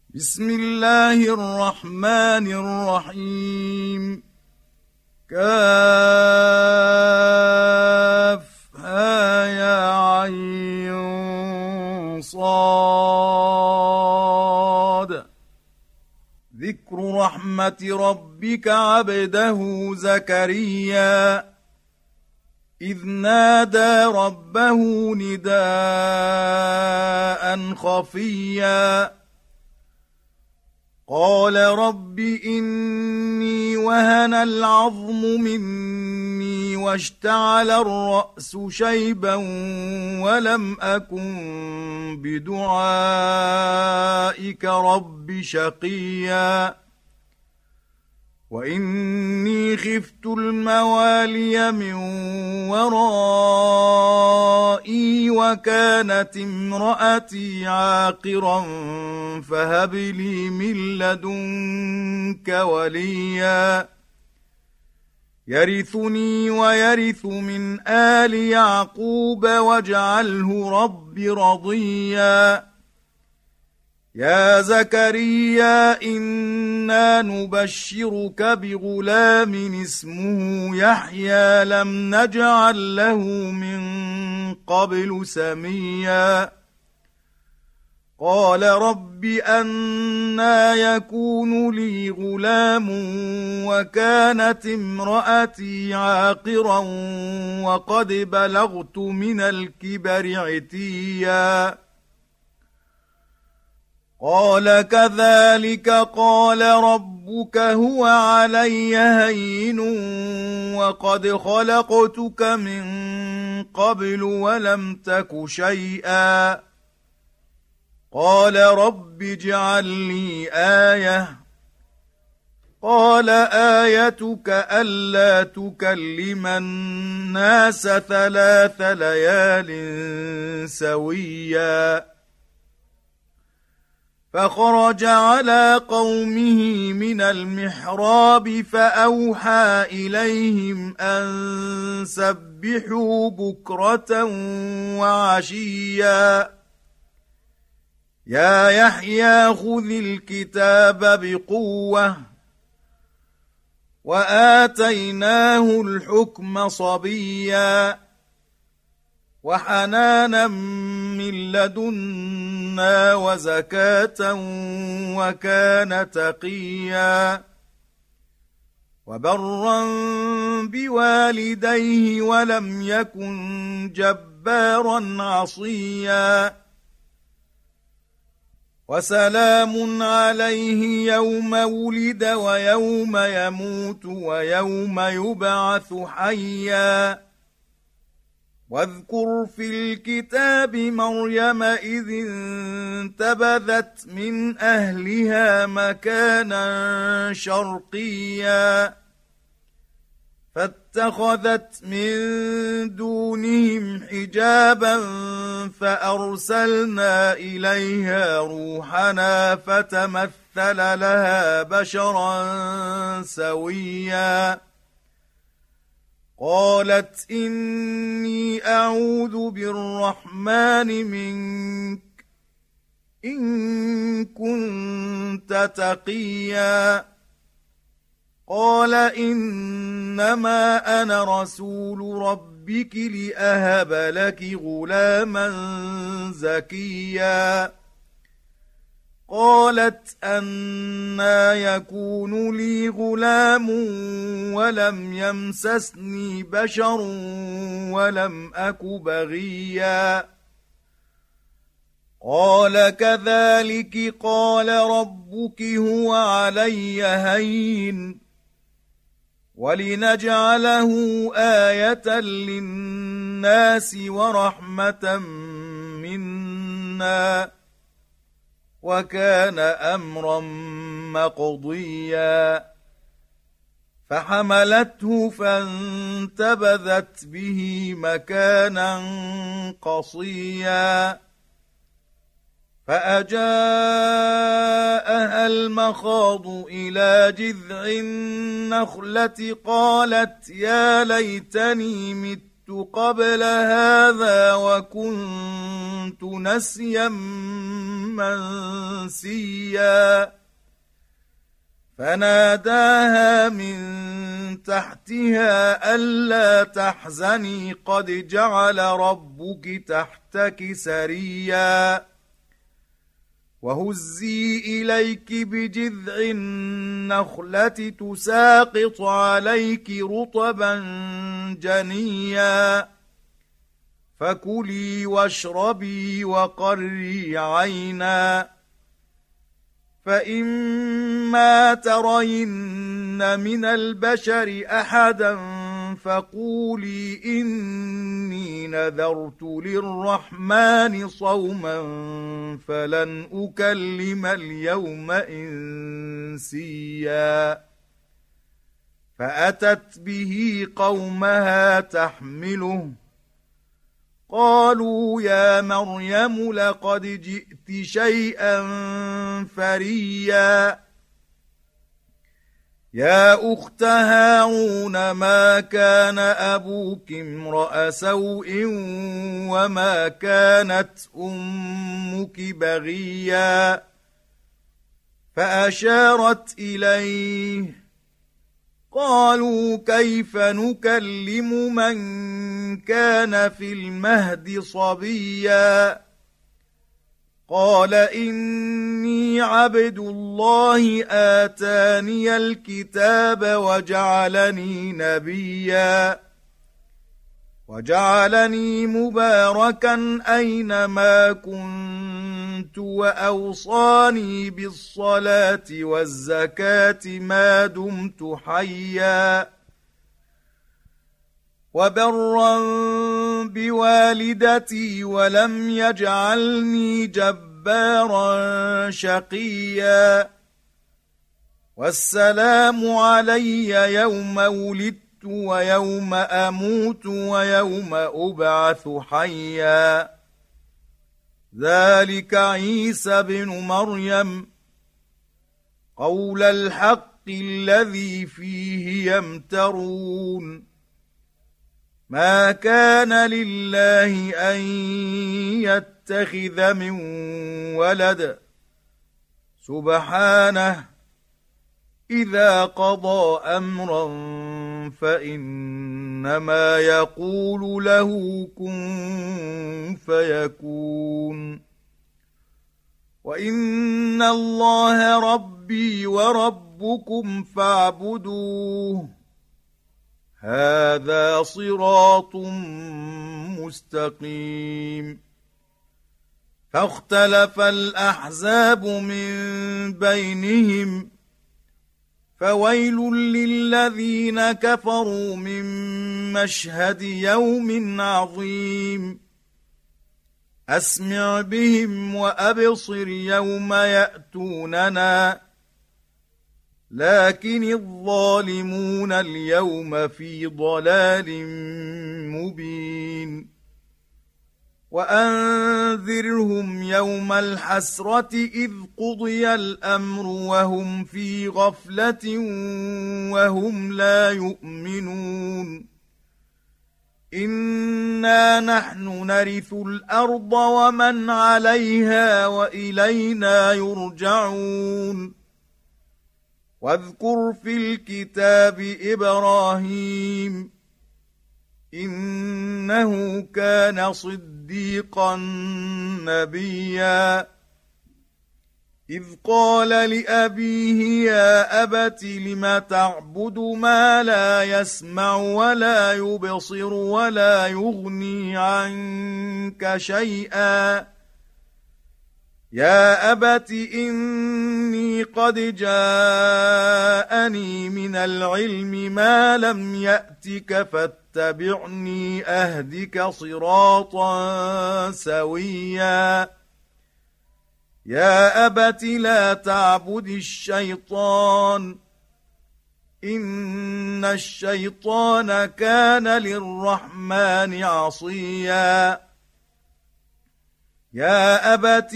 بسم الله الرحمن الرحيم. كافها يا عين صاد. ذكر رحمة ربك عبده زكريا إذ نادى ربه نداء خفيا قال رب إني وهن العظم مني واشتعل الرأس شيبا ولم أكن بدعائك رب شقيا وإني خفت الموالي من ورائي وكانت امرأتي عاقرا فهب لي من لدنك وليا يرثني ويرث من آل يعقوب واجعله رب رضيا. يا زكريا إنا نبشرك بغلام اسمه يحيى لم نجعل له من قبل سميا قال رب أنى يكون لي غلام وكانت امرأتي عاقرا وقد بلغت من الكبر عتيا قال كذلك قال ربك هو علي هين وقد خلقتك من قبل ولم تك شيئا قال رب اجعل لي آية قال آيتك ألا تكلم الناس 3 ليال سويا فخرج على قومه من المحراب فأوحى إليهم أن سبحوا بكرة وعشيا يا يحيى خذ الكتاب بقوة وآتيناه الحكم صبيا وحنانا من لدنا وزكاة وكان تقيا وبرا بوالديه ولم يكن جبارا عصيا وسلام عليه يوم ولد ويوم يموت ويوم يبعث حيا واذكر في الكتاب مريم إذ انتبذت من أهلها مكانا شرقيا فاتخذت من دونهم حجابا فأرسلنا إليها روحنا فتمثل لها بشرا سويا قالت إني أعوذ بالرحمن منك إن كنت تقيا قال إنما أنا رسول ربك لأهب لك غلاما زكيا قالت أنى يكون لي غلام ولم يمسسني بشر ولم أك بغيا قال كذلك قال ربك هو علي هين ولنجعله آية للناس ورحمة منا وكان أمرا مقضيا فحملته فانتبذت به مكانا قصيا فأجاءها المخاض إلى جذع النخلة قالت يا ليتني مت قبل هذا وكنت نسيا منسيا فناداها من تحتها ألا تحزني قد جعل ربك تحتك سريا وهزي إليك بجذع النخلة تساقط عليك رطبا جنيا فكلي واشربي وقري عينا فإما ترين من البشر أحدا فقولي إني نذرت للرحمن صوما فلن أكلم اليوم إنسيا فأتت به قومها تحمله قالوا يا مريم لقد جئت شيئا فريا يا أخت هارون ما كان أبوك امرأ سوء وما كانت أمك بغيا فأشارت إليه قالوا كيف نكلم من كان في المهد صبيا قال إني عبد الله آتاني الكتاب وجعلني نبيا وجعلني مباركا أينما كنت وأوصاني بالصلاة والزكاة ما دمت حيا وبرا بوالدتي ولم يجعلني جبارا شقيا والسلام علي يوم ولدت ويوم أموت ويوم أبعث حيا ذلك عيسى بن مريم قول الحق الذي فيه يمترون ما كان لله أن يتخذ من ولد سبحانه إذا قضى أمرا فإنما يقول له كن فيكون وإن الله ربي وربكم فاعبدوه هذا صراط مستقيم فاختلف الأحزاب من بينهم فويل للذين كفروا من مشهد يوم عظيم أسمع بهم وأبصر يوم يأتوننا لكن الظالمون اليوم في ضلال مبين وأنذرهم يوم الحسرة إذ قضي الأمر وهم في غفلة وهم لا يؤمنون إنا نحن نرث الأرض ومن عليها وإلينا يرجعون واذكر في الكتاب إبراهيم إنه كان صديقا نبيا إذ قال لأبيه يا أبت لم تعبد ما لا يسمع ولا يبصر ولا يغني عنك شيئا يا أبت إني قد جاءني من العلم ما لم يأتك فاتبعني أهدك صراطا سويا يا أبت لا تعبد الشيطان إن الشيطان كان للرحمن عصيا يا أبت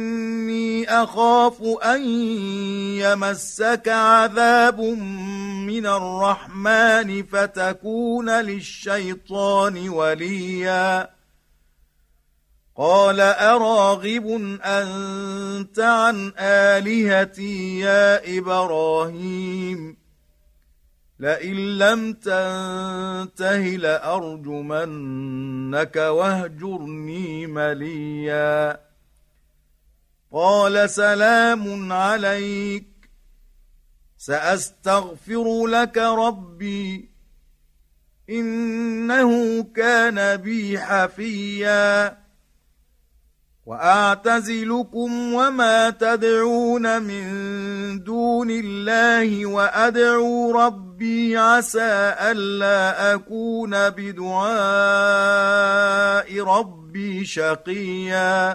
إني أخاف أن يمسك عذاب من الرحمن فتكون للشيطان وليا قال أراغب أنت عن آلهتي يا إبراهيم لئن لم تنته لأرجمنك واهجرني مليا قال سلام عليك سأستغفر لك ربي إنه كان بي حفيا وأعتزلكم وما تدعون من دون الله وأدعو ربي عسى ألا أكون بدعاء ربي شقيا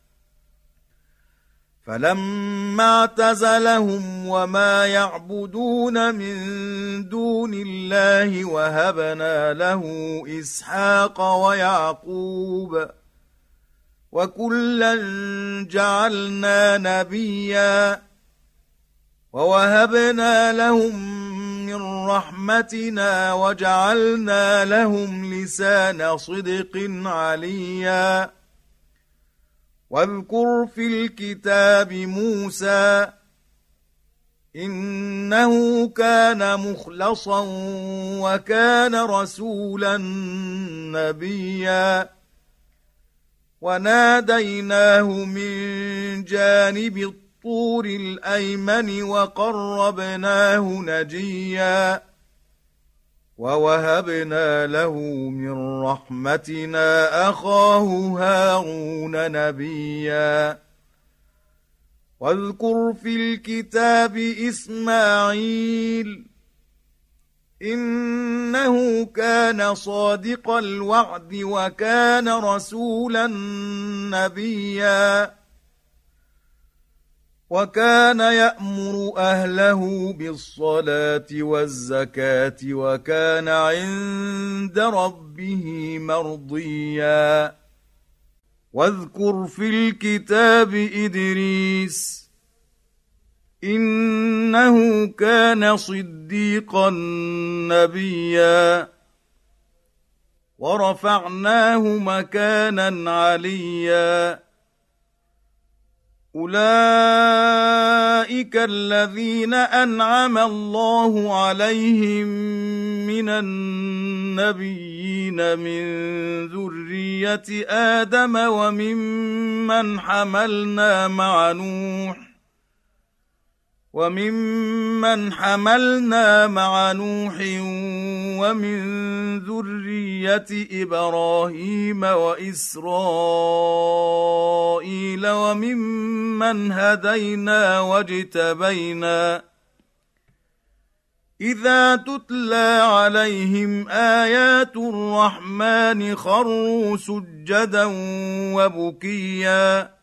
فلما اعتزلهم وما يعبدون من دون الله وهبنا له إسحاق ويعقوب وكلا جعلنا نبيا ووهبنا لهم من رحمتنا وجعلنا لهم لسان صدق عليا واذكر في الكتاب موسى إنه كان مخلصا وكان رسولا نبيا وناديناه من جانب الطور الأيمن وقربناه نجيا ووهبنا له من رحمتنا أخاه هارون نبيا واذكر في الكتاب إسماعيل إنه كان صادق الوعد وكان رسولا نبيا وكان يأمر أهله بالصلاة والزكاة وكان عند ربه مرضيا واذكر في الكتاب إدريس إنه كان صديقا نبيا ورفعناه مكانا عليا أولئك الذين أنعم الله عليهم من النبيين من ذرية آدم وممن حملنا مع نوح ومن ذرية إبراهيم وإسرائيل وممن هدينا واجتبينا إذا تتلى عليهم آيات الرحمن خروا سجدا وبكيا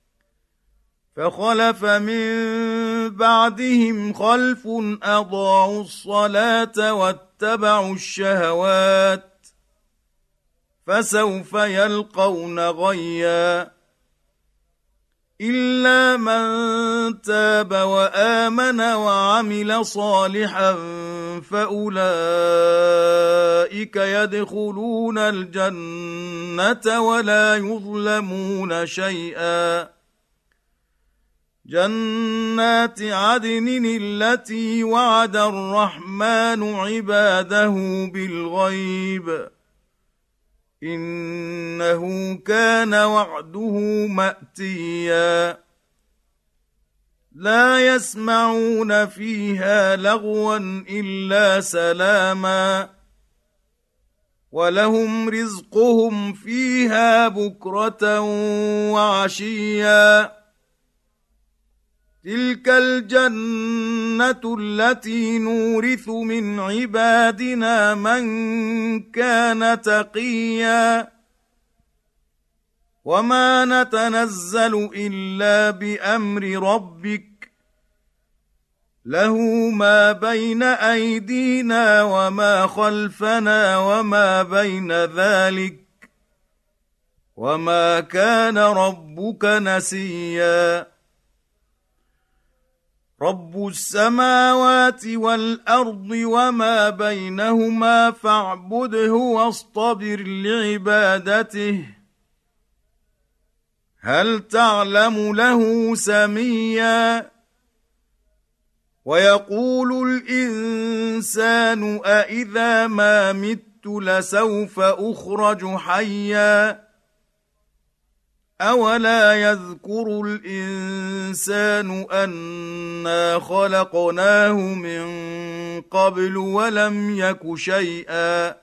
فخلف من بعدهم خلف أضاعوا الصلاة واتبعوا الشهوات فسوف يلقون غيا إلا من تاب وآمن وعمل صالحا فأولئك يدخلون الجنة ولا يظلمون شيئا جنات عدن التي وعد الرحمن عباده بالغيب إنه كان وعده مأتيا لا يسمعون فيها لغوا إلا سلاما ولهم رزقهم فيها بكرة وعشيا تلك الجنة التي نورث من عبادنا من كان تقيا وما نتنزل إلا بأمر ربك له ما بين أيدينا وما خلفنا وما بين ذلك وما كان ربك نسيا رب السماوات والأرض وما بينهما فاعبده واصطبر لعبادته هل تعلم له سميا ويقول الإنسان أإذا ما مت لسوف أخرج حيا أولا يذكر الإنسان أنا خلقناه من قبل ولم يك شيئا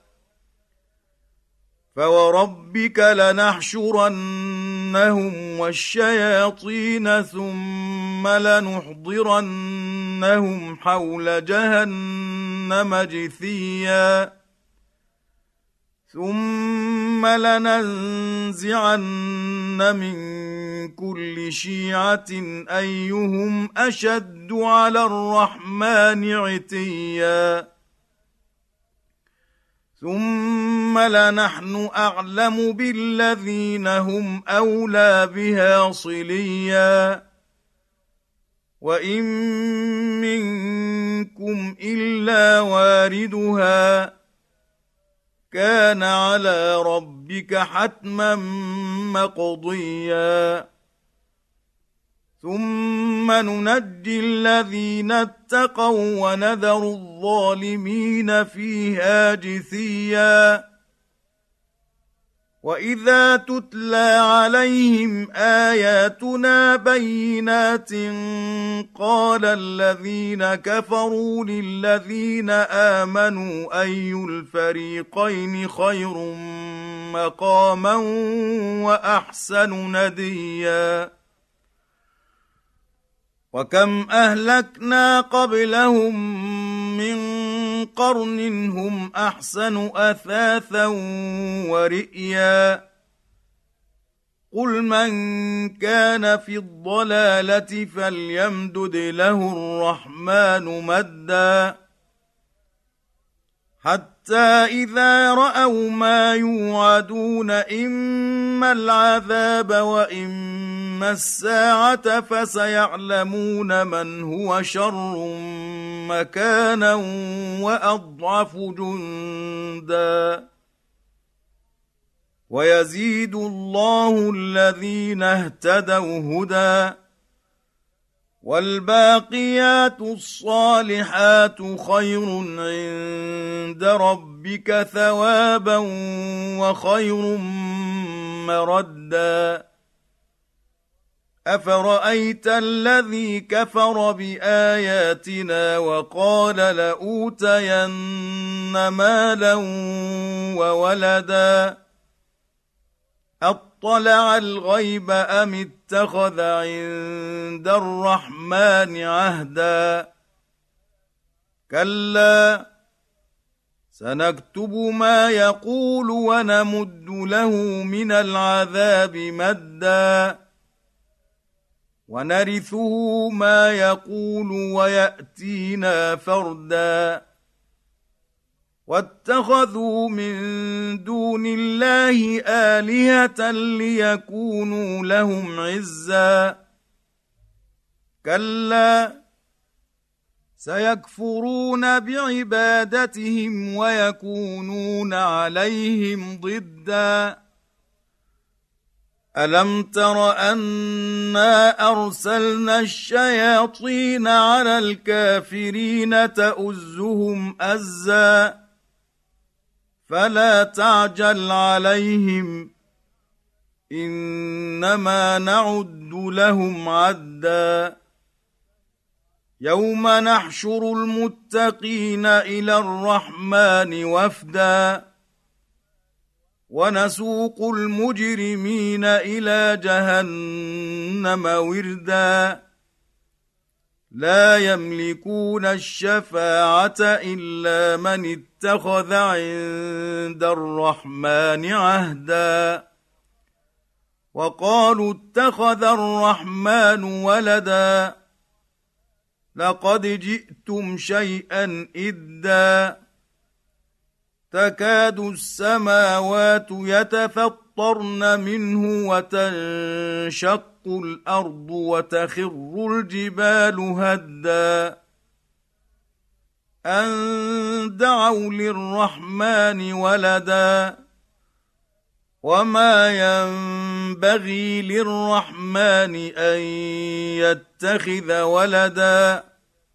فوربك لنحشرنهم والشياطين ثم لنحضرنهم حول جهنم جثيا ثم لننزعن من كل شيعة أيهم أشد على الرحمن عتيا ثم لنحن أعلم بالذين هم أولى بها صليا وإن منكم إلا واردها كان على ربك حتما مقضيا ثم ننجي الذين اتقوا ونذر الظالمين فيها جثيا وإذا تتلى عليهم آياتنا بينات قال الذين كفروا للذين آمنوا أي الفريقين خير مقاما وأحسن نديا وكم أهلكنا قبلهم من قرن هم أحسن أثاثا ورئيا قل من كان في الضلالة فليمدد له الرحمن مدا حتى إذا رأوا ما يوعدون إما العذاب وإما الساعة فسيعلمون من هو شر مكانا وأضعف جندا ويزيد الله الذين اهتدوا هدى والباقيات الصالحات خير عند ربك ثوابا وخير مردا أفرأيت الذي كفر بآياتنا وقال لأوتين مالا وولدا أطلع الغيب أم اتخذ عند الرحمن عهدا كلا سنكتب ما يقول ونمد له من العذاب مدا ونرثه ما يقول ويأتينا فردا واتخذوا من دون الله آلهة ليكونوا لهم عزا كلا سيكفرون بعبادتهم ويكونون عليهم ضدا ألم تر أنا أرسلنا الشياطين على الكافرين تؤزهم أزا فلا تعجل عليهم إنما نعد لهم عدا يوم نحشر المتقين إلى الرحمن وفدا ونسوق المجرمين إلى جهنم وردا لا يملكون الشفاعة إلا من اتخذ عند الرحمن عهدا وقالوا اتخذ الرحمن ولدا لقد جئتم شيئا إدا تكاد السماوات يتفطرن منه وتنشق الأرض وتخر الجبال هدا أن دعوا للرحمن ولدا وما ينبغي للرحمن أن يتخذ ولدا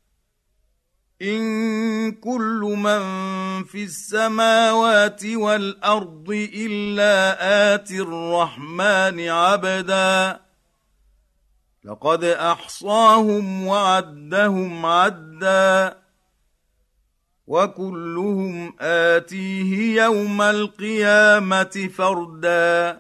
إن كل من في السماوات والأرض إلا آتي الرحمن عبدا لقد أحصاهم وعدهم عدا وكلهم آتيه يوم القيامة فردا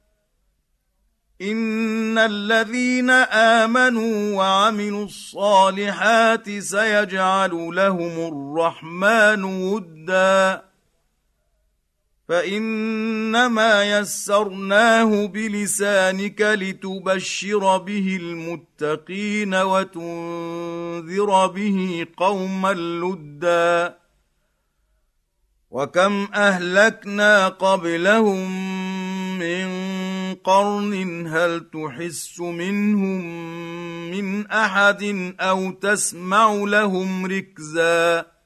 إن الذين آمنوا وعملوا الصالحات سيجعل لهم الرحمن ودا فإنما يسرناه بلسانك لتبشر به المتقين وتنذر به قوما لدا وكم أهلكنا قبلهم من قرن هل تحس منهم من أحد أو تسمع لهم ركزا